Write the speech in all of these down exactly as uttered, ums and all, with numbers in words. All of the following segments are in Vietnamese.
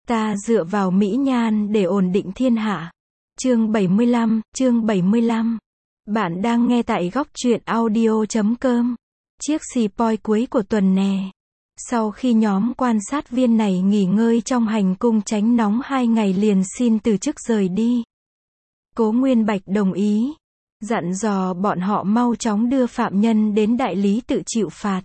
Ta dựa vào mỹ nhan để ổn định thiên hạ. Chương bảy mươi lăm, chương bảy mươi lăm. Bạn đang nghe tại góc truyện audio chấm com. Chiếc xì poi cuối của tuần nè. Sau khi nhóm quan sát viên này nghỉ ngơi trong hành cung tránh nóng hai ngày liền xin từ chức rời đi. Cố Nguyên Bạch đồng ý, dặn dò bọn họ mau chóng đưa phạm nhân đến đại lý tự chịu phạt.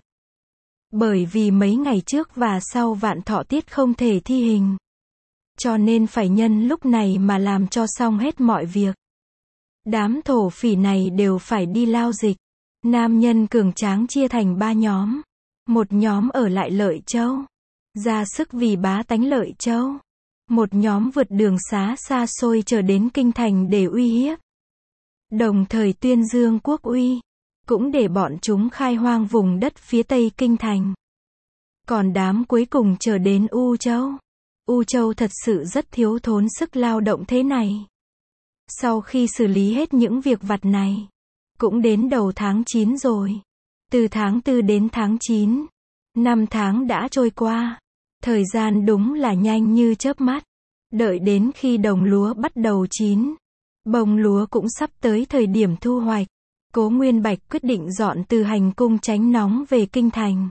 Bởi vì mấy ngày trước và sau vạn thọ tiết không thể thi hình. Cho nên phải nhân lúc này mà làm cho xong hết mọi việc. Đám thổ phỉ này đều phải đi lao dịch. Nam nhân cường tráng chia thành ba nhóm. Một nhóm ở lại Lợi Châu, ra sức vì bá tánh Lợi Châu. Một nhóm vượt đường xá xa xôi trở đến kinh thành để uy hiếp. Đồng thời tuyên dương quốc uy, cũng để bọn chúng khai hoang vùng đất phía tây kinh thành. Còn đám cuối cùng trở đến U Châu. U Châu thật sự rất thiếu thốn sức lao động thế này. Sau khi xử lý hết những việc vặt này, cũng đến đầu tháng chín rồi. Từ tháng tư đến tháng chín, năm tháng đã trôi qua. Thời gian đúng là nhanh như chớp mắt. Đợi đến khi đồng lúa bắt đầu chín, bông lúa cũng sắp tới thời điểm thu hoạch. Cố Nguyên Bạch quyết định dọn từ hành cung tránh nóng về kinh thành.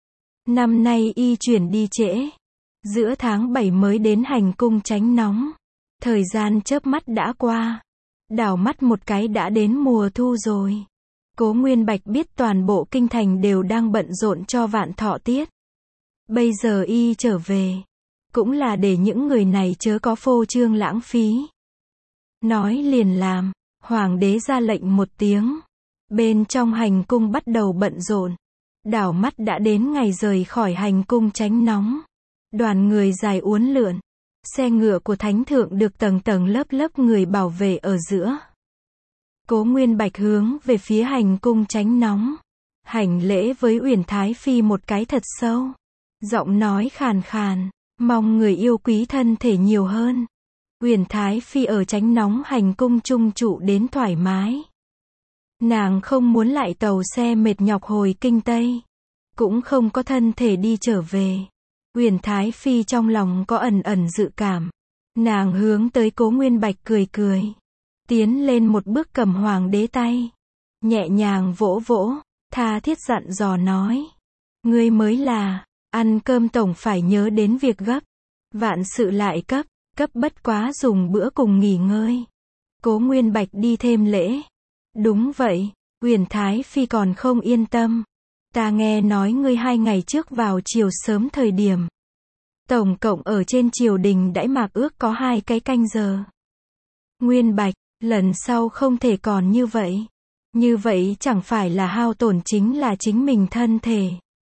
Năm nay y chuyển đi trễ. Giữa tháng bảy mới đến hành cung tránh nóng. Thời gian chớp mắt đã qua. Đảo mắt một cái đã đến mùa thu rồi. Cố Nguyên Bạch biết toàn bộ kinh thành đều đang bận rộn cho vạn thọ tiết. Bây giờ y trở về, cũng là để những người này chớ có phô trương lãng phí. Nói liền làm, hoàng đế ra lệnh một tiếng. Bên trong hành cung bắt đầu bận rộn. Đảo mắt đã đến ngày rời khỏi hành cung tránh nóng. Đoàn người dài uốn lượn. Xe ngựa của thánh thượng được tầng tầng lớp lớp người bảo vệ ở giữa. Cố Nguyên Bạch hướng về phía hành cung tránh nóng. Hành lễ với Uyển Thái Phi một cái thật sâu. Giọng nói khàn khàn, mong người yêu quý thân thể nhiều hơn. Uyển Thái Phi ở tránh nóng hành cung chung trụ đến thoải mái. Nàng không muốn lại tàu xe mệt nhọc hồi kinh Tây. Cũng không có thân thể đi trở về. Uyển Thái Phi trong lòng có ẩn ẩn dự cảm. Nàng hướng tới Cố Nguyên Bạch cười cười. Tiến lên một bước cầm hoàng đế tay. Nhẹ nhàng vỗ vỗ, tha thiết dặn dò nói. Ngươi mới là, ăn cơm tổng phải nhớ đến việc gấp. Vạn sự lại cấp, cấp bất quá dùng bữa cùng nghỉ ngơi. Cố Nguyên Bạch đi thêm lễ. Đúng vậy, Uyển Thái Phi còn không yên tâm. Ta nghe nói ngươi hai ngày trước vào chiều sớm thời điểm. Tổng cộng ở trên triều đình đãi mạc ước có hai cái canh giờ. Nguyên Bạch, lần sau không thể còn như vậy. Như vậy chẳng phải là hao tổn chính là chính mình thân thể.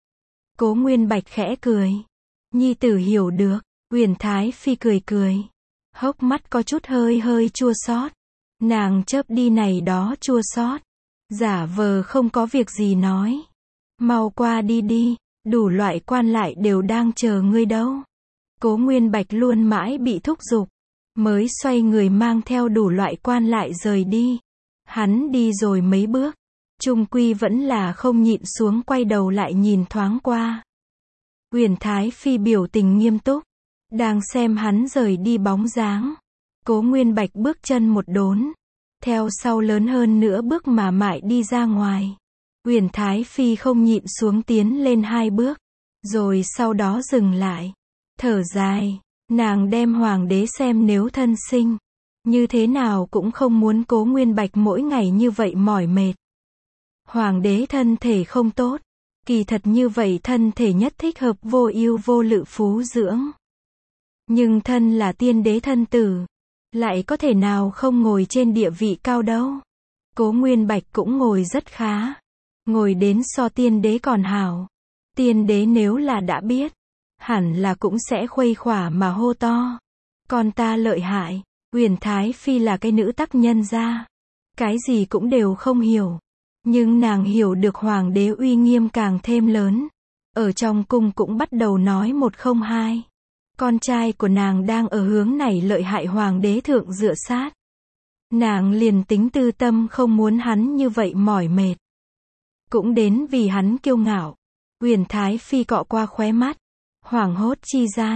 Cố Nguyên Bạch khẽ cười. Nhi tử hiểu được. Uyển Thái Phi cười cười. Hốc mắt có chút hơi hơi chua xót. Nàng chớp đi này đó chua xót. Giả vờ không có việc gì nói. Mau qua đi đi, đủ loại quan lại đều đang chờ ngươi đâu. Cố Nguyên Bạch luôn mãi bị thúc giục, mới xoay người mang theo đủ loại quan lại rời đi. Hắn đi rồi mấy bước, chung quy vẫn là không nhịn xuống quay đầu lại nhìn thoáng qua. Uyển Thái Phi biểu tình nghiêm túc, đang xem hắn rời đi bóng dáng. Cố Nguyên Bạch bước chân một đốn, theo sau lớn hơn nữa bước mà mại đi ra ngoài. Uyển Thái Phi không nhịn xuống tiến lên hai bước, rồi sau đó dừng lại, thở dài, nàng đem hoàng đế xem nếu thân sinh, như thế nào cũng không muốn Cố Nguyên Bạch mỗi ngày như vậy mỏi mệt. Hoàng đế thân thể không tốt, kỳ thật như vậy thân thể nhất thích hợp vô ưu vô lự phú dưỡng. Nhưng thân là tiên đế thân tử, lại có thể nào không ngồi trên địa vị cao đâu. Cố Nguyên Bạch cũng ngồi rất khá. Ngồi đến so tiên đế còn hảo. Tiên đế nếu là đã biết, hẳn là cũng sẽ khuây khỏa mà hô to. Con ta lợi hại. Uyển Thái Phi là cái nữ tắc nhân gia. Cái gì cũng đều không hiểu. Nhưng nàng hiểu được hoàng đế uy nghiêm càng thêm lớn. Ở trong cung cũng bắt đầu nói một không hai. Con trai của nàng đang ở hướng này lợi hại hoàng đế thượng dựa sát. Nàng liền tính tư tâm không muốn hắn như vậy mỏi mệt. Cũng đến vì hắn kiêu ngạo. Uyển Thái Phi cọ qua khóe mắt. Hoảng hốt chi gian,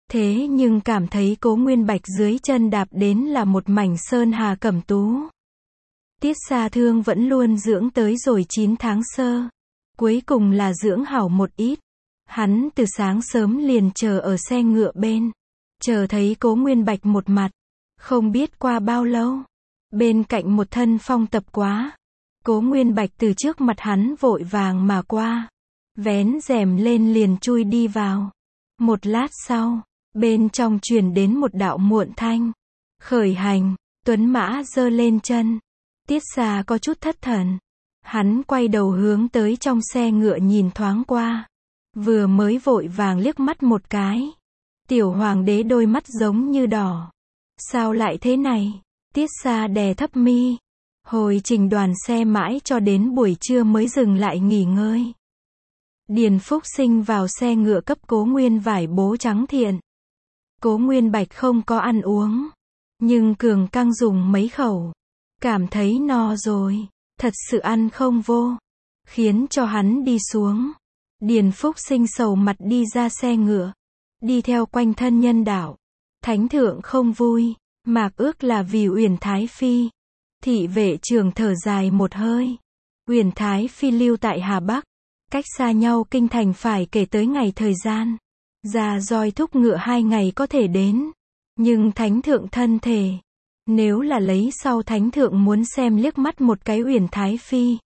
Thế nhưng cảm thấy Cố Nguyên Bạch dưới chân đạp đến là một mảnh sơn hà cẩm tú. Tiết Sa Thương vẫn luôn dưỡng tới rồi chín tháng sơ. Cuối cùng là dưỡng hảo một ít. Hắn từ sáng sớm liền chờ ở xe ngựa bên. Chờ thấy Cố Nguyên Bạch một mặt. Không biết qua bao lâu. Bên cạnh một thân phong tập quá. Cố Nguyên Bạch từ trước mặt hắn vội vàng mà qua. Vén rèm lên liền chui đi vào. Một lát sau, bên trong truyền đến một đạo muộn thanh. Khởi hành, tuấn mã giơ lên chân. Tiết Sa có chút thất thần. Hắn quay đầu hướng tới trong xe ngựa nhìn thoáng qua. Vừa mới vội vàng liếc mắt một cái. Tiểu hoàng đế đôi mắt giống như đỏ. Sao lại thế này? Tiết Sa đè thấp mi. Hồi trình đoàn xe mãi cho đến buổi trưa mới dừng lại nghỉ ngơi. Điền Phúc Sinh vào xe ngựa cấp Cố Nguyên vải bố trắng thiện. Cố Nguyên Bạch không có ăn uống. Nhưng cường căng dùng mấy khẩu. Cảm thấy no rồi. Thật sự ăn không vô. Khiến cho hắn đi xuống. Điền Phúc Sinh sầu mặt đi ra xe ngựa. Đi theo quanh thân nhân đạo. Thánh thượng không vui. Mạc ước là vì Uyển Thái Phi. Thị vệ trưởng thở dài một hơi. Uyển Thái Phi lưu tại Hà Bắc. Cách xa nhau kinh thành phải kể tới ngày thời gian. Ra roi thúc ngựa hai ngày có thể đến. Nhưng thánh thượng thân thể. Nếu là lấy sau thánh thượng muốn xem liếc mắt một cái Uyển Thái Phi.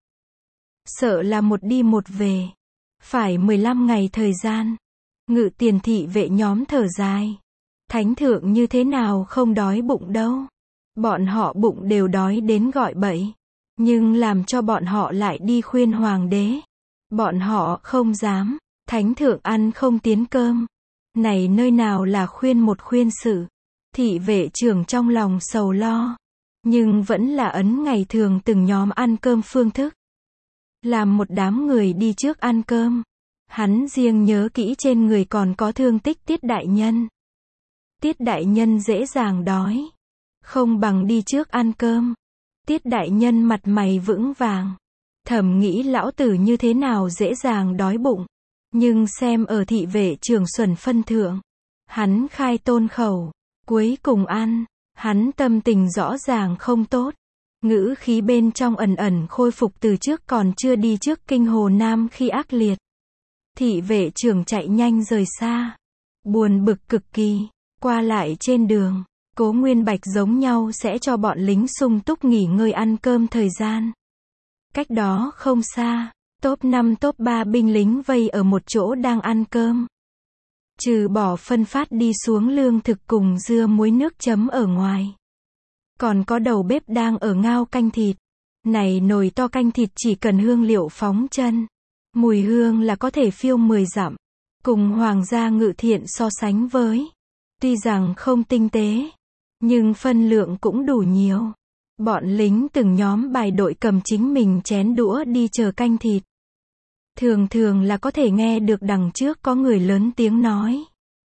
Sợ là một đi một về. Phải mười lăm ngày thời gian. Ngự tiền thị vệ nhóm thở dài. Thánh thượng như thế nào không đói bụng đâu. Bọn họ bụng đều đói đến gọi bậy. Nhưng làm cho bọn họ lại đi khuyên hoàng đế. Bọn họ không dám. Thánh thượng ăn không tiến cơm. Này nơi nào là khuyên một khuyên sự. Thị vệ trưởng trong lòng sầu lo. Nhưng vẫn là ấn ngày thường từng nhóm ăn cơm phương thức. Làm một đám người đi trước ăn cơm. Hắn riêng nhớ kỹ trên người còn có thương tích Tiết đại nhân. Tiết đại nhân dễ dàng đói. Không bằng đi trước ăn cơm. Tiết đại nhân mặt mày vững vàng. Thầm nghĩ lão tử như thế nào dễ dàng đói bụng. Nhưng xem ở thị vệ trưởng Xuân phân thượng. Hắn khai tôn khẩu. Cuối cùng ăn. Hắn tâm tình rõ ràng không tốt. Ngữ khí bên trong ẩn ẩn khôi phục từ trước còn chưa đi trước kinh Hồ Nam khi ác liệt. Thị vệ trưởng chạy nhanh rời xa. Buồn bực cực kỳ. Qua lại trên đường. Cố Nguyên Bạch giống nhau sẽ cho bọn lính sung túc nghỉ ngơi ăn cơm thời gian. Cách đó không xa. Top năm top ba binh lính vây ở một chỗ đang ăn cơm. Trừ bỏ phân phát đi xuống lương thực cùng dưa muối nước chấm ở ngoài. Còn có đầu bếp đang ở ngao canh thịt. Này nồi to canh thịt chỉ cần hương liệu phóng chân. Mùi hương là có thể phiêu mười dặm. Cùng hoàng gia ngự thiện so sánh với. Tuy rằng không tinh tế. Nhưng phân lượng cũng đủ nhiều. Bọn lính từng nhóm bài đội cầm chính mình chén đũa đi chờ canh thịt. Thường thường là có thể nghe được đằng trước có người lớn tiếng nói.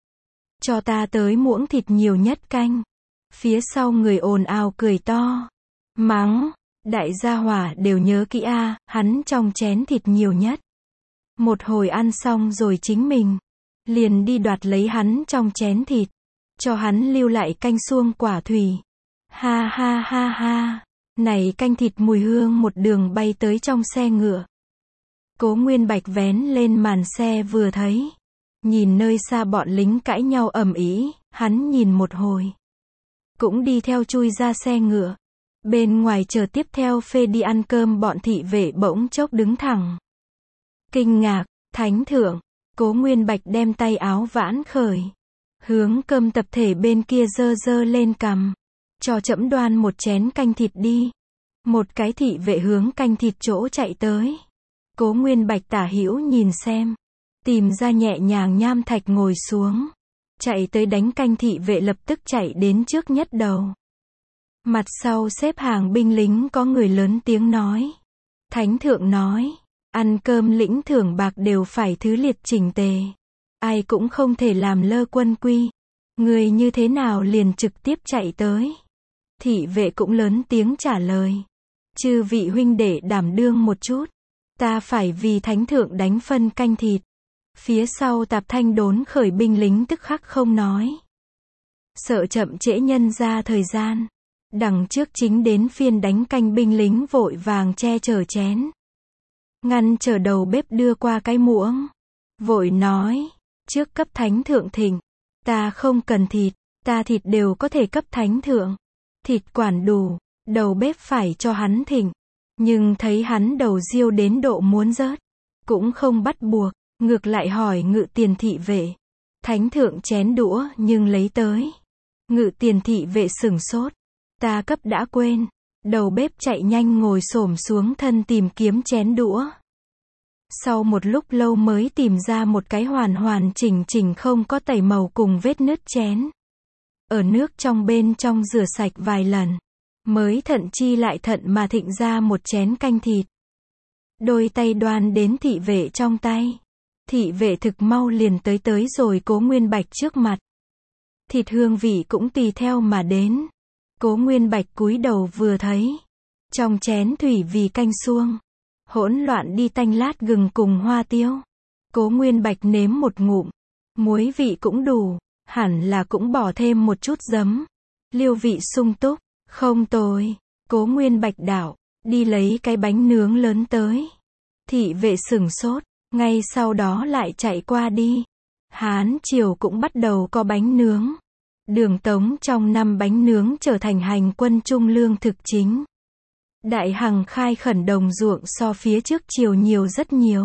Cho ta tới muỗng thịt nhiều nhất canh. Phía sau người ồn ào cười to. Mắng. Đại gia hỏa đều nhớ kỹ a, à, hắn trong chén thịt nhiều nhất. Một hồi ăn xong rồi chính mình. Liền đi đoạt lấy hắn trong chén thịt. Cho hắn lưu lại canh xuông quả thủy. Ha ha ha ha. Này canh thịt mùi hương một đường bay tới trong xe ngựa. Cố Nguyên Bạch vén lên màn xe vừa thấy. Nhìn nơi xa bọn lính cãi nhau ầm ĩ, hắn nhìn một hồi. Cũng đi theo chui ra xe ngựa. Bên ngoài chờ tiếp theo phê đi ăn cơm bọn thị vệ bỗng chốc đứng thẳng. Kinh ngạc, thánh thượng. Cố Nguyên Bạch đem tay áo vãn khởi. Hướng cơm tập thể bên kia dơ dơ lên cằm. Cho trẫm đoan một chén canh thịt đi. Một cái thị vệ hướng canh thịt chỗ chạy tới. Cố Nguyên Bạch tả hữu nhìn xem. Tìm ra nhẹ nhàng nham thạch ngồi xuống. Chạy tới đánh canh thị vệ lập tức chạy đến trước nhất đầu. Mặt sau xếp hàng binh lính có người lớn tiếng nói. Thánh thượng nói. Ăn cơm lĩnh thưởng bạc đều phải thứ liệt chỉnh tề. Ai cũng không thể làm lơ quân quy. Người như thế nào liền trực tiếp chạy tới. Thị vệ cũng lớn tiếng trả lời. Chư vị huynh đệ đảm đương một chút. Ta phải vì thánh thượng đánh phân canh thịt. Phía sau Tạp Thanh đốn khởi binh lính tức khắc không nói. Sợ chậm trễ nhân ra thời gian. Đằng trước chính đến phiên đánh canh binh lính vội vàng che chở chén. Ngăn chờ đầu bếp đưa qua cái muỗng. Vội nói, trước cấp thánh thượng thỉnh. Ta không cần thịt, ta thịt đều có thể cấp thánh thượng. Thịt quản đủ, đầu bếp phải cho hắn thỉnh. Nhưng thấy hắn đầu riêu đến độ muốn rớt. Cũng không bắt buộc, ngược lại hỏi ngự tiền thị vệ. Thánh thượng chén đũa nhưng lấy tới. Ngự tiền thị vệ sửng sốt. Ta cấp đã quên. Đầu bếp chạy nhanh ngồi xổm xuống thân tìm kiếm chén đũa. Sau một lúc lâu mới tìm ra một cái hoàn hoàn chỉnh chỉnh không có tẩy màu cùng vết nứt chén. Ở nước trong bên trong rửa sạch vài lần. Mới thận chi lại thận mà thịnh ra một chén canh thịt. Đôi tay đoan đến thị vệ trong tay. Thị vệ thực mau liền tới tới rồi Cố Nguyên Bạch trước mặt. Thịt hương vị cũng tùy theo mà đến. Cố Nguyên Bạch cúi đầu vừa thấy. Trong chén thủy vì canh suông. Hỗn loạn đi tanh lát gừng cùng hoa tiêu. Cố Nguyên Bạch nếm một ngụm. Muối vị cũng đủ. Hẳn là cũng bỏ thêm một chút giấm. Liêu vị sung túc. Không tồi. Cố Nguyên Bạch đảo. Đi lấy cái bánh nướng lớn tới. Thị vệ sửng sốt. Ngay sau đó lại chạy qua đi. Hán triều cũng bắt đầu có bánh nướng. Đường Tống trong năm bánh nướng trở thành hành quân trung lương thực chính. Đại Hằng khai khẩn đồng ruộng so phía trước triều nhiều rất nhiều.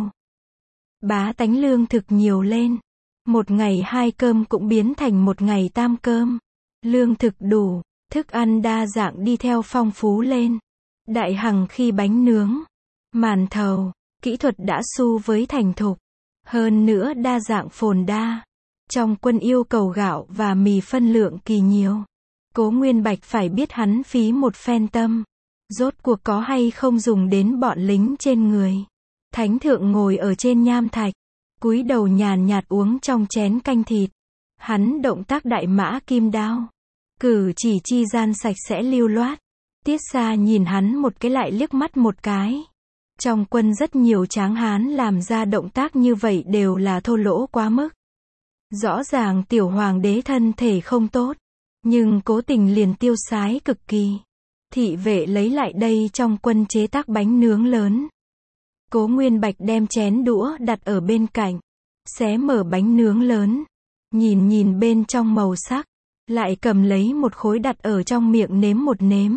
Bá tánh lương thực nhiều lên. Một ngày hai cơm cũng biến thành một ngày tam cơm. Lương thực đủ, thức ăn đa dạng đi theo phong phú lên. Đại Hằng khi bánh nướng, màn thầu, kỹ thuật đã xu với thành thục. Hơn nữa đa dạng phồn đa. Trong quân yêu cầu gạo và mì phân lượng kỳ nhiều. Cố Nguyên Bạch phải biết hắn phí một phen tâm. Rốt cuộc có hay không dùng đến bọn lính trên người. Thánh thượng ngồi ở trên nham thạch. Cúi đầu nhàn nhạt uống trong chén canh thịt. Hắn động tác đại mã kim đao. Cử chỉ chi gian sạch sẽ lưu loát. Tiết Xa nhìn hắn một cái lại liếc mắt một cái. Trong quân rất nhiều tráng hán làm ra động tác như vậy đều là thô lỗ quá mức. Rõ ràng tiểu hoàng đế thân thể không tốt. Nhưng cố tình liền tiêu sái cực kỳ. Thị vệ lấy lại đây trong quân chế tác bánh nướng lớn. Cố Nguyên Bạch đem chén đũa đặt ở bên cạnh. Xé mở bánh nướng lớn. Nhìn nhìn bên trong màu sắc. Lại cầm lấy một khối đặt ở trong miệng nếm một nếm.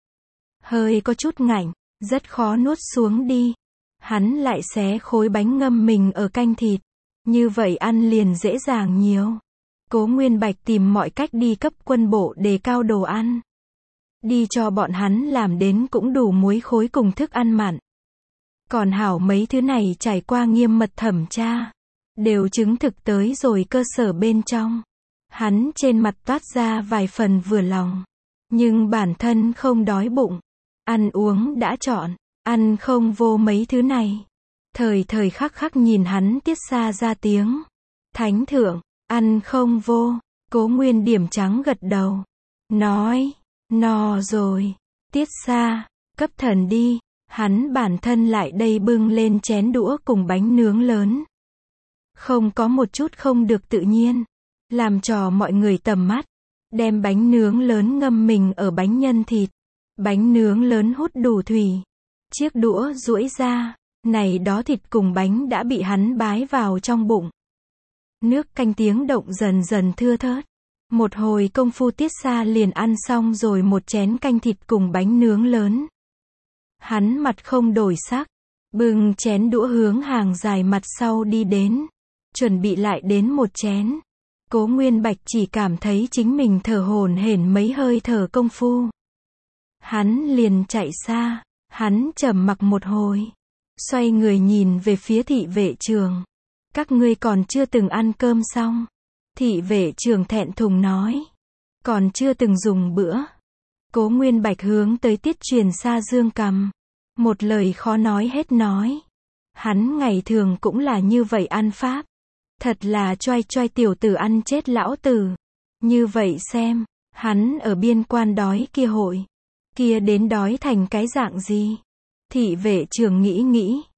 Hơi có chút ngạnh. Rất khó nuốt xuống đi. Hắn lại xé khối bánh ngâm mình ở canh thịt. Như vậy ăn liền dễ dàng nhiều. Cố Nguyên Bạch tìm mọi cách đi cấp quân bộ đề cao đồ ăn. Đi cho bọn hắn làm đến cũng đủ muối khối cùng thức ăn mặn. Còn hảo mấy thứ này trải qua nghiêm mật thẩm tra. Đều chứng thực tới rồi cơ sở bên trong. Hắn trên mặt toát ra vài phần vừa lòng. Nhưng bản thân không đói bụng. Ăn uống đã chọn. Ăn không vô mấy thứ này. Thời thời khắc khắc nhìn hắn Tiết Xa ra tiếng. Thánh thượng, ăn không vô. Cố Nguyên điểm trắng gật đầu. Nói, no rồi. Tiết Xa, cấp thần đi. Hắn bản thân lại đây bưng lên chén đũa cùng bánh nướng lớn. Không có một chút không được tự nhiên. Làm trò mọi người tầm mắt. Đem bánh nướng lớn ngâm mình ở bánh nhân thịt. Bánh nướng lớn hút đủ thủy. Chiếc đũa duỗi ra. Này đó thịt cùng bánh đã bị hắn bái vào trong bụng. Nước canh tiếng động dần dần thưa thớt. Một hồi công phu Tiết Xa liền ăn xong rồi một chén canh thịt cùng bánh nướng lớn. Hắn mặt không đổi sắc. Bưng chén đũa hướng hàng dài mặt sau đi đến. Chuẩn bị lại đến một chén. Cố Nguyên Bạch chỉ cảm thấy chính mình thở hổn hển mấy hơi thở công phu. Hắn liền chạy xa. Hắn trầm mặc một hồi. Xoay người nhìn về phía thị vệ trường. Các ngươi còn chưa từng ăn cơm xong. Thị vệ trường thẹn thùng nói. Còn chưa từng dùng bữa. Cố Nguyên Bạch hướng tới Tiết Truyền xa dương cằm. Một lời khó nói hết nói. Hắn ngày thường cũng là như vậy ăn pháp. Thật là choai choai tiểu tử ăn chết lão tử. Như vậy xem. Hắn ở biên quan đói kia hội. Kia đến đói thành cái dạng gì. Thị vệ trường nghĩ nghĩ.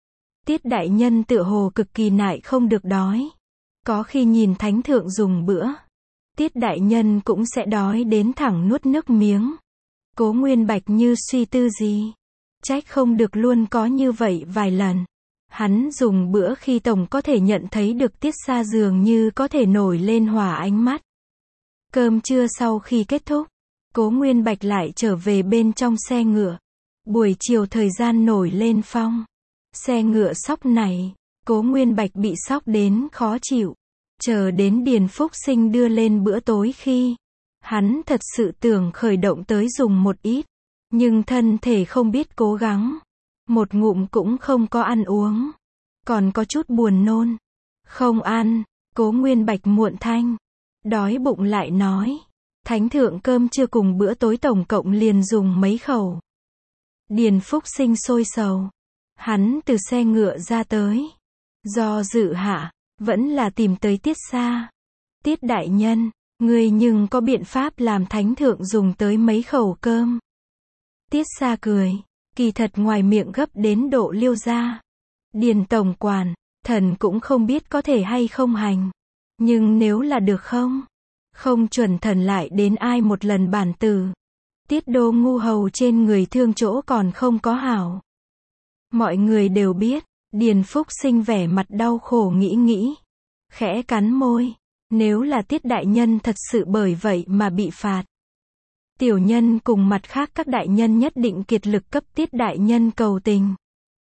Tiết đại nhân tựa hồ cực kỳ nại không được đói. Có khi nhìn thánh thượng dùng bữa, Tiết đại nhân cũng sẽ đói đến thẳng nuốt nước miếng. Cố Nguyên Bạch như suy tư gì. Trách không được luôn có như vậy vài lần. Hắn dùng bữa khi tổng có thể nhận thấy được Tiết Xa dường như có thể nổi lên hỏa ánh mắt. Cơm trưa sau khi kết thúc, Cố Nguyên Bạch lại trở về bên trong xe ngựa. Buổi chiều thời gian nổi lên phong. Xe ngựa sóc này, Cố Nguyên Bạch bị sóc đến khó chịu. Chờ đến Điền Phúc Sinh đưa lên bữa tối khi, hắn thật sự tưởng khởi động tới dùng một ít. Nhưng thân thể không biết cố gắng. Một ngụm cũng không có ăn uống. Còn có chút buồn nôn. Không ăn, Cố Nguyên Bạch muộn thanh. Đói bụng lại nói. Thánh thượng cơm trưa cùng bữa tối tổng cộng liền dùng mấy khẩu. Điền Phúc Sinh sôi sầu. Hắn từ xe ngựa ra tới. Do dự hạ, vẫn là tìm tới Tiết Xa. Tiết đại nhân, ngươi nhưng có biện pháp làm thánh thượng dùng tới mấy khẩu cơm. Tiết Xa cười. Kỳ thật ngoài miệng gấp đến độ liêu ra. Điền tổng quản, thần cũng không biết có thể hay không hành. Nhưng nếu là được không? Không chuẩn thần lại đến ai một lần bản tử. Tiết đô ngu hầu trên người thương chỗ còn không có hảo. Mọi người đều biết, Điền Phúc Sinh vẻ mặt đau khổ nghĩ nghĩ. Khẽ cắn môi, nếu là Tiết đại nhân thật sự bởi vậy mà bị phạt. Tiểu nhân cùng mặt khác các đại nhân nhất định kiệt lực cấp Tiết đại nhân cầu tình.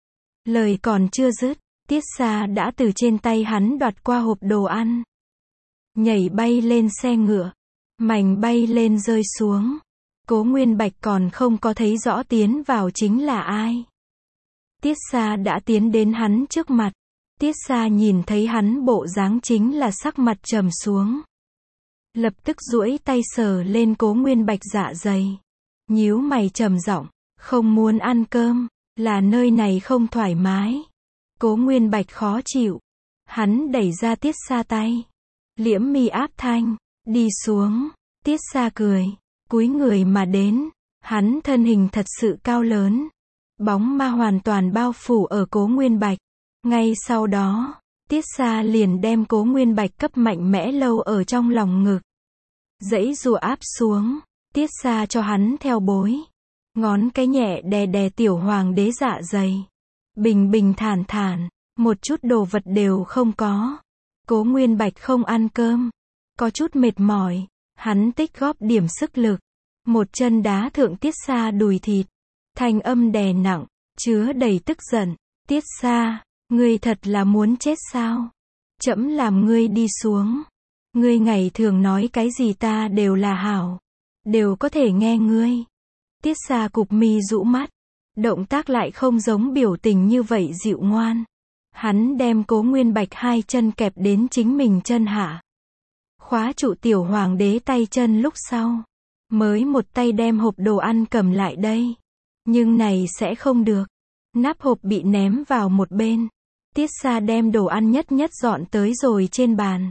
Lời còn chưa dứt, Tiết Xa đã từ trên tay hắn đoạt qua hộp đồ ăn. Nhảy bay lên xe ngựa. Mảnh bay lên rơi xuống. Cố Nguyên Bạch còn không có thấy rõ tiến vào chính là ai. Tiết Xa đã tiến đến hắn trước mặt. Tiết Xa nhìn thấy hắn bộ dáng chính là sắc mặt trầm xuống. Lập tức duỗi tay sờ lên Cố Nguyên Bạch dạ dày. Nhíu mày trầm giọng, không muốn ăn cơm, là nơi này không thoải mái. Cố Nguyên Bạch khó chịu. Hắn đẩy ra Tiết Xa tay. Liễm mi áp thanh, đi xuống. Tiết Xa cười, cúi người mà đến. Hắn thân hình thật sự cao lớn. Bóng ma hoàn toàn bao phủ ở Cố Nguyên Bạch. Ngay sau đó, Tiết Xa liền đem Cố Nguyên Bạch cấp mạnh mẽ lâu ở trong lòng ngực. Dãy rùa áp xuống, Tiết Xa cho hắn theo bối. Ngón cái nhẹ đè đè tiểu hoàng đế dạ dày. Bình bình thản thản, một chút đồ vật đều không có. Cố Nguyên Bạch không ăn cơm. Có chút mệt mỏi, hắn tích góp điểm sức lực. Một chân đá thượng Tiết Xa đùi thịt. Thanh âm đè nặng, chứa đầy tức giận. Tiết Xa, ngươi thật là muốn chết sao? Trẫm làm ngươi đi xuống. Ngươi ngày thường nói cái gì ta đều là hảo. Đều có thể nghe ngươi. Tiết Xa cụp mi rũ mắt. Động tác lại không giống biểu tình như vậy dịu ngoan. Hắn đem Cố Nguyên Bạch hai chân kẹp đến chính mình chân hạ. Khóa trụ tiểu hoàng đế tay chân lúc sau. Mới một tay đem hộp đồ ăn cầm lại đây. Nhưng này sẽ không được. Nắp hộp bị ném vào một bên. Tiết Xa đem đồ ăn nhất nhất dọn tới rồi trên bàn.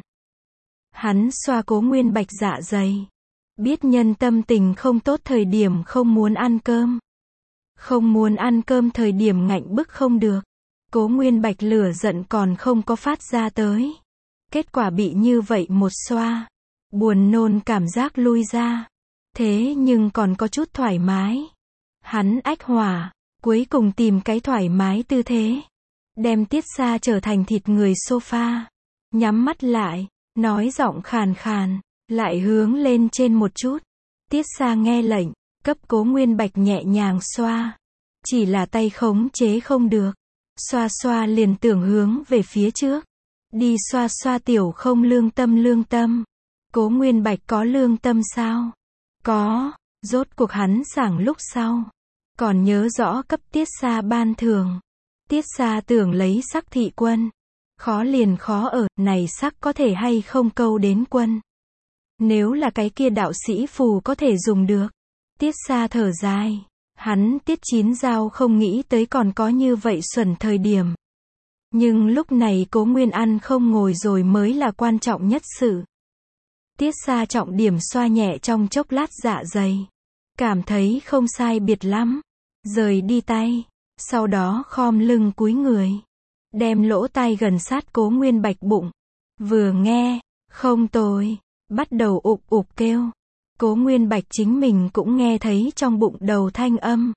Hắn xoa Cố Nguyên Bạch dạ dày. Biết nhân tâm tình không tốt thời điểm không muốn ăn cơm. Không muốn ăn cơm thời điểm ngạnh bức không được. Cố Nguyên Bạch lửa giận còn không có phát ra tới. Kết quả bị như vậy một xoa. Buồn nôn cảm giác lui ra. Thế nhưng còn có chút thoải mái. Hắn ách hỏa. Cuối cùng tìm cái thoải mái tư thế. Đem Tiết Xa trở thành thịt người sofa. Nhắm mắt lại. Nói giọng khàn khàn. Lại hướng lên trên một chút. Tiết Xa nghe lệnh. Cấp Cố Nguyên Bạch nhẹ nhàng xoa. Chỉ là tay khống chế không được. Xoa xoa liền tưởng hướng về phía trước. Đi xoa xoa tiểu không lương tâm lương tâm. Cố Nguyên Bạch có lương tâm sao? Có. Rốt cuộc hắn sảng lúc sau. Còn nhớ rõ cấp Tiết Xa ban thưởng. Tiết Xa tưởng lấy sắc thị quân. Khó liền khó ở, này sắc có thể hay không câu đến quân. Nếu là cái kia đạo sĩ phù có thể dùng được. Tiết Xa thở dài. Hắn Tiết Chín Giao không nghĩ tới còn có như vậy xuẩn thời điểm. Nhưng lúc này Cố Nguyên ăn không ngồi rồi mới là quan trọng nhất sự. Tiết Xa trọng điểm xoa nhẹ trong chốc lát dạ dày. Cảm thấy không sai biệt lắm. Rời đi tay. Sau đó khom lưng cúi người. đem lỗ tai gần sát Cố Nguyên Bạch bụng. Vừa nghe, không tồi, bắt đầu ục ục kêu. Cố Nguyên Bạch chính mình cũng nghe thấy trong bụng đầu thanh âm.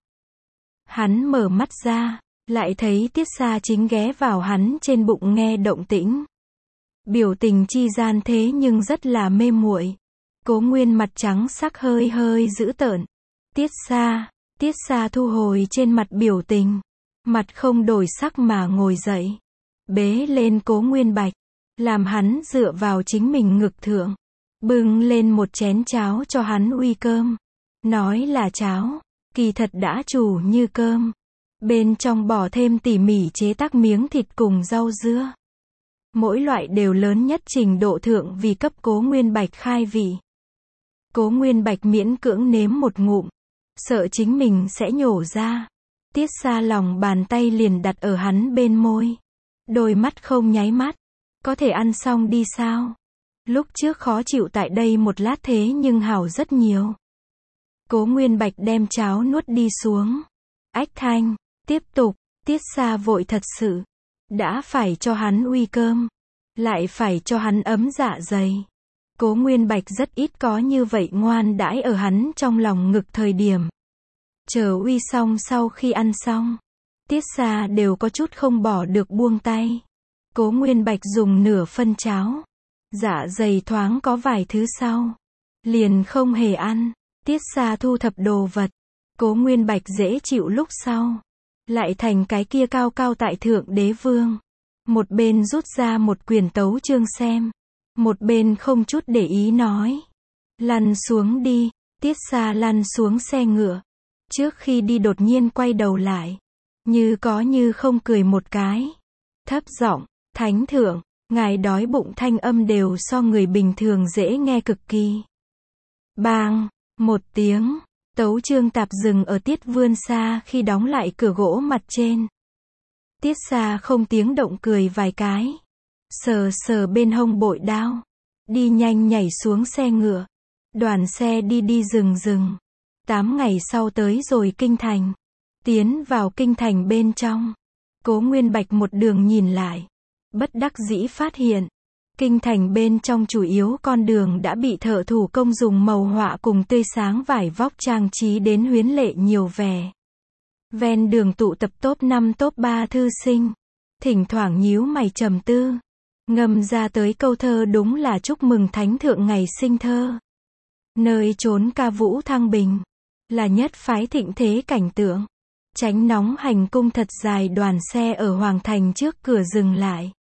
Hắn mở mắt ra, lại thấy Tiết Sa chính ghé vào hắn trên bụng nghe động tĩnh. Biểu tình chi gian thế nhưng rất là mê muội. Cố Nguyên mặt trắng sắc hơi hơi dữ tợn. Tiết Sa, Tiết Sa thu hồi trên mặt biểu tình, mặt không đổi sắc mà ngồi dậy, bế lên Cố Nguyên Bạch, làm hắn dựa vào chính mình ngực thượng, bưng lên một chén cháo cho hắn uy cơm. Nói là cháo, kỳ thật đã chủ như cơm. Bên trong bỏ thêm tỉ mỉ chế tác miếng thịt cùng rau dưa. Mỗi loại đều lớn nhất trình độ thượng vì cấp Cố Nguyên Bạch khai vị. Cố Nguyên Bạch miễn cưỡng nếm một ngụm, sợ chính mình sẽ nhổ ra. Tiết Sa lòng bàn tay liền đặt ở hắn bên môi. Đôi mắt không nháy mắt. Có thể ăn xong đi sao? Lúc trước khó chịu tại đây một lát thế nhưng hảo rất nhiều. Cố Nguyên Bạch đem cháo nuốt đi xuống. Ách thanh, tiếp tục, Tiết Sa vội thật sự. Đã phải cho hắn uy cơm, lại phải cho hắn ấm dạ dày. Cố Nguyên Bạch rất ít có như vậy ngoan đãi ở hắn trong lòng ngực thời điểm. Chờ uy xong sau khi ăn xong, Tiết Sa đều có chút không bỏ được buông tay. Cố Nguyên Bạch dùng nửa phân cháo, dạ dày thoáng có vài thứ sau, liền không hề ăn. Tiết Sa thu thập đồ vật, Cố Nguyên Bạch dễ chịu lúc sau, lại thành cái kia cao cao tại thượng đế vương. Một bên rút ra một quyển tấu chương xem, một bên không chút để ý nói. Lăn xuống đi. Tiết Sa lăn xuống xe ngựa. Trước khi đi đột nhiên quay đầu lại, như có như không cười một cái. Thấp giọng, Thánh thượng, ngài đói bụng thanh âm đều so người bình thường dễ nghe cực kỳ. Bang, một tiếng, tấu chương tạp dừng ở Tiết Vươn Sa khi đóng lại cửa gỗ mặt trên. Tiết Sa không tiếng động cười vài cái, sờ sờ bên hông bội đao, đi nhanh nhảy xuống xe ngựa. Đoàn xe đi đi rừng rừng. Tám ngày sau tới rồi Kinh Thành. Tiến vào Kinh Thành bên trong, Cố Nguyên Bạch một đường nhìn lại, bất đắc dĩ phát hiện, Kinh Thành bên trong chủ yếu con đường đã bị thợ thủ công dùng màu họa cùng tươi sáng vải vóc trang trí đến huyến lệ nhiều vẻ. Ven đường tụ tập top năm top ba thư sinh, thỉnh thoảng nhíu mày trầm tư, ngâm ra tới câu thơ đúng là chúc mừng Thánh thượng ngày sinh thơ. Nơi trốn ca vũ thăng bình, là nhất phái thịnh thế cảnh tượng. Tránh nóng hành cung thật dài, đoàn xe ở Hoàng Thành trước cửa dừng lại.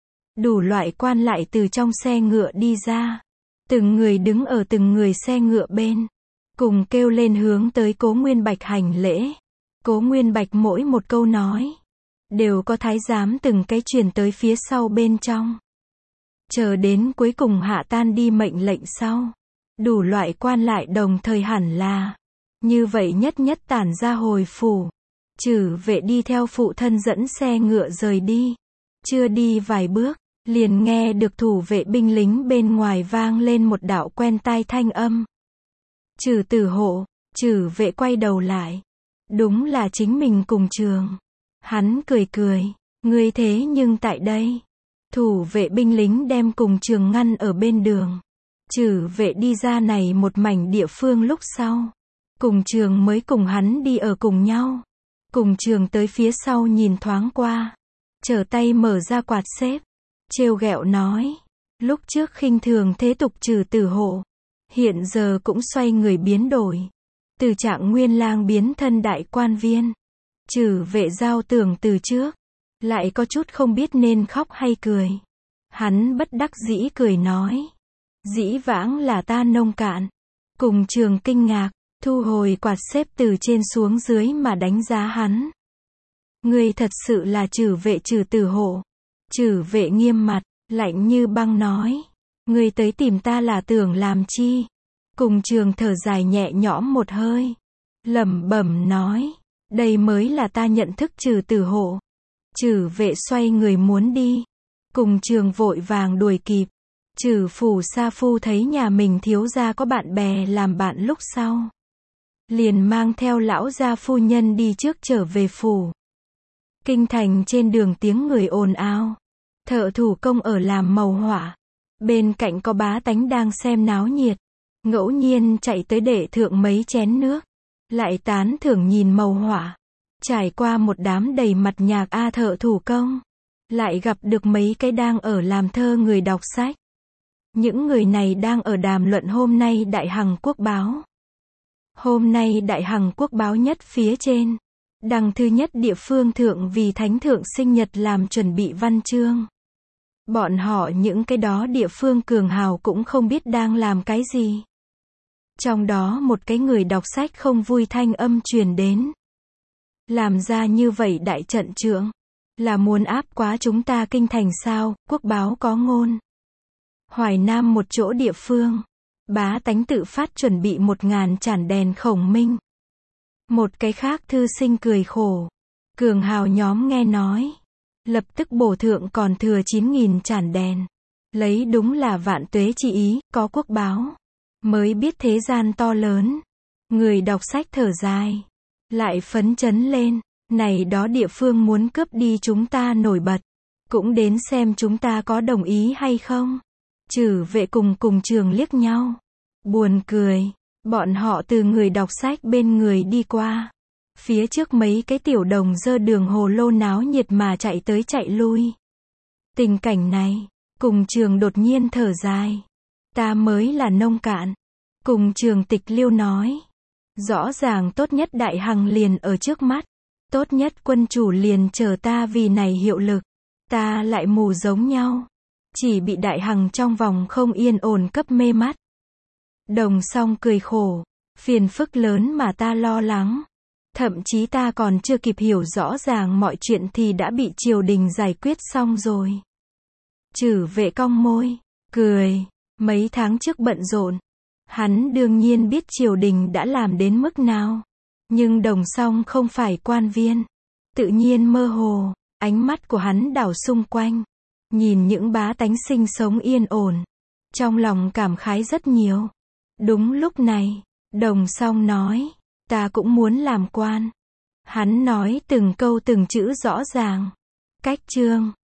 Đủ loại quan lại từ trong xe ngựa đi ra. Từng người đứng ở từng người xe ngựa bên, cùng kêu lên hướng tới Cố Nguyên Bạch hành lễ. Cố Nguyên Bạch mỗi một câu nói, đều có thái giám từng cái truyền tới phía sau bên trong. Chờ đến cuối cùng hạ tan đi mệnh lệnh sau, đủ loại quan lại đồng thời hẳn là như vậy nhất nhất tản ra hồi phủ. Chử vệ đi theo phụ thân dẫn xe ngựa rời đi. Chưa đi vài bước, liền nghe được thủ vệ binh lính bên ngoài vang lên một đạo quen tai thanh âm. Chử tử hộ. Chử vệ quay đầu lại, đúng là chính mình Cùng Trường. Hắn cười cười, ngươi thế nhưng tại đây. Thủ vệ binh lính đem Cùng Trường ngăn ở bên đường. Chử vệ đi ra này một mảnh địa phương lúc sau, Cùng Trường mới cùng hắn đi ở cùng nhau. Cùng Trường tới phía sau nhìn thoáng qua, trở tay mở ra quạt xếp, trêu ghẹo nói, lúc trước khinh thường thế tục Chử tử hộ, hiện giờ cũng xoay người biến đổi, từ trạng nguyên lang biến thân đại quan viên. Chử vệ giao tưởng từ trước, lại có chút không biết nên khóc hay cười. Hắn bất đắc dĩ cười nói, dĩ vãng là ta nông cạn. Cùng Trường kinh ngạc, thu hồi quạt xếp từ trên xuống dưới mà đánh giá hắn. Ngươi thật sự là Chử vệ Chử tử hộ. Chử vệ nghiêm mặt, lạnh như băng nói, ngươi tới tìm ta là tưởng làm chi? Cùng Trường thở dài nhẹ nhõm một hơi, lẩm bẩm nói, đây mới là ta nhận thức Chử tử hộ. Chử vệ xoay người muốn đi, Cùng Trường vội vàng đuổi kịp. Chử phủ sa phu thấy nhà mình thiếu gia có bạn bè làm bạn lúc sau, liền mang theo lão gia phu nhân đi trước trở về phủ. Kinh thành trên đường tiếng người ồn ào. Thợ thủ công ở làm màu họa. Bên cạnh có bá tánh đang xem náo nhiệt. Ngẫu nhiên chạy tới để thượng mấy chén nước. Lại tán thưởng nhìn màu họa. Trải qua một đám đầy mặt nhạc a thợ thủ công. Lại gặp được mấy cái đang ở làm thơ người đọc sách. Những người này đang ở đàm luận hôm nay Đại Hằng Quốc báo. Hôm nay Đại Hằng Quốc báo nhất phía trên. Đăng thư nhất địa phương thượng vì thánh thượng sinh nhật làm chuẩn bị văn chương. Bọn họ những cái đó địa phương cường hào cũng không biết đang làm cái gì. Trong đó một cái người đọc sách không vui thanh âm truyền đến. Làm ra như vậy đại trận trưởng. Là muốn áp quá chúng ta kinh thành sao, quốc báo có ngôn. Hoài Nam một chỗ địa phương. Bá tánh tự phát chuẩn bị một ngàn chản đèn khổng minh. Một cái khác thư sinh cười khổ. Cường hào nhóm nghe nói. Lập tức bổ thượng còn thừa chín nghìn chản đèn. Lấy đúng là vạn tuế chi ý, có quốc báo. Mới biết thế gian to lớn. Người đọc sách thở dài. Lại phấn chấn lên. Này đó địa phương muốn cướp đi chúng ta nổi bật. Cũng đến xem chúng ta có đồng ý hay không. Chử vệ cùng cùng trường liếc nhau. Buồn cười. Bọn họ từ người đọc sách bên người đi qua. Phía trước mấy cái tiểu đồng dơ đường hồ lô náo nhiệt mà chạy tới chạy lui. Tình cảnh này. Cùng trường đột nhiên thở dài. Ta mới là nông cạn. Cùng trường Tịch Liêu nói. Rõ ràng tốt nhất Đại Hằng liền ở trước mắt. Tốt nhất quân chủ liền chờ ta vì này hiệu lực. Ta lại mù giống nhau. Chỉ bị Đại Hằng trong vòng không yên ổn cấp mê mắt. Đồng Song cười khổ. Phiền phức lớn mà ta lo lắng. Thậm chí ta còn chưa kịp hiểu rõ ràng mọi chuyện thì đã bị triều đình giải quyết xong rồi. Chử vệ cong môi. Cười. Mấy tháng trước bận rộn. Hắn đương nhiên biết triều đình đã làm đến mức nào. Nhưng Đồng Song không phải quan viên. Tự nhiên mơ hồ. Ánh mắt của hắn đảo xung quanh. Nhìn những bá tánh sinh sống yên ổn. Trong lòng cảm khái rất nhiều. Đúng lúc này, Đồng Song nói. Ta cũng muốn làm quan. Hắn nói từng câu từng chữ rõ ràng. Cách chương.